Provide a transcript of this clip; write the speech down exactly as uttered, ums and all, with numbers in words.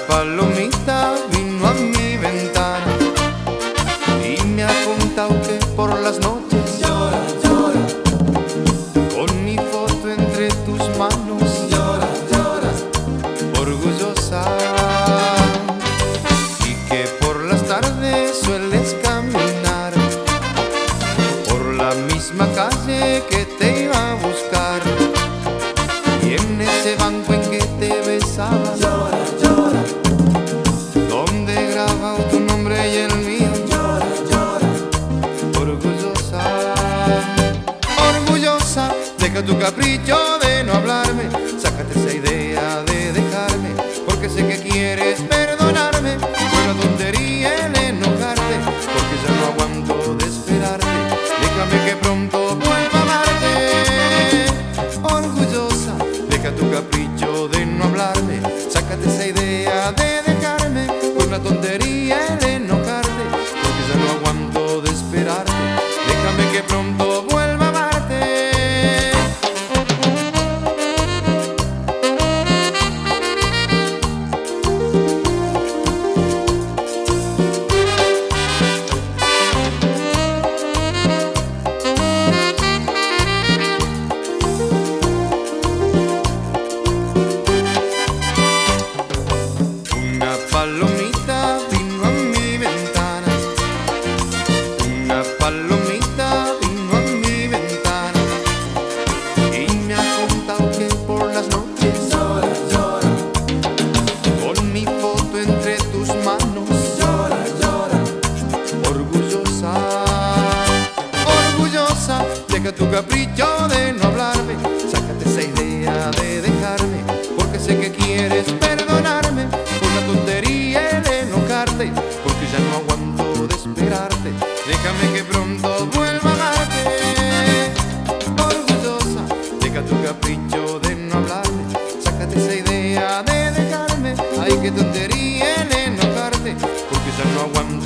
palomita vino a mi ventana y me ha contado que por las noches llora, llora, con mi foto entre tus manos llora, llora, orgullosa, y que por las tardes sueles caminar por la misma calle que te iba a buscar, y en ese banco en que te besaba llora, llora, donde grabado tu nombre y el mío, llora, llora, orgullosa, orgullosa, deja tu capricho de no hablarme, sácate esa idea de dejarme, porque sé que quieres perdonarme, fue una tontería el enojarte, porque ya no aguanto de esperarte, déjame que pronto vuelva a amarte, orgullosa, deja tu capricho de no hablarme, sácate esa idea de dejarme, fue una tontería el enojarte, porque ya no aguanto de esperarte, déjame que pronto vuelva a amarte. Una palomita vino a mi ventana, una palomita vino a mi ventana y me ha contado que por las noches llora, llora, con mi foto entre tus manos, llora, llora, orgullosa, orgullosa, deja tu capricho de no hablarme, sácate esa idea de dejarme, porque sé que quieres perdonarme, por una tontería el enojarte, porque ya no aguanto de esperarte, déjame que pronto vuelva a amarte, orgullosa, deja tu capricho de no hablarme, sácate esa idea de dejarme, ay qué tontería el enojarte, porque ya no aguanto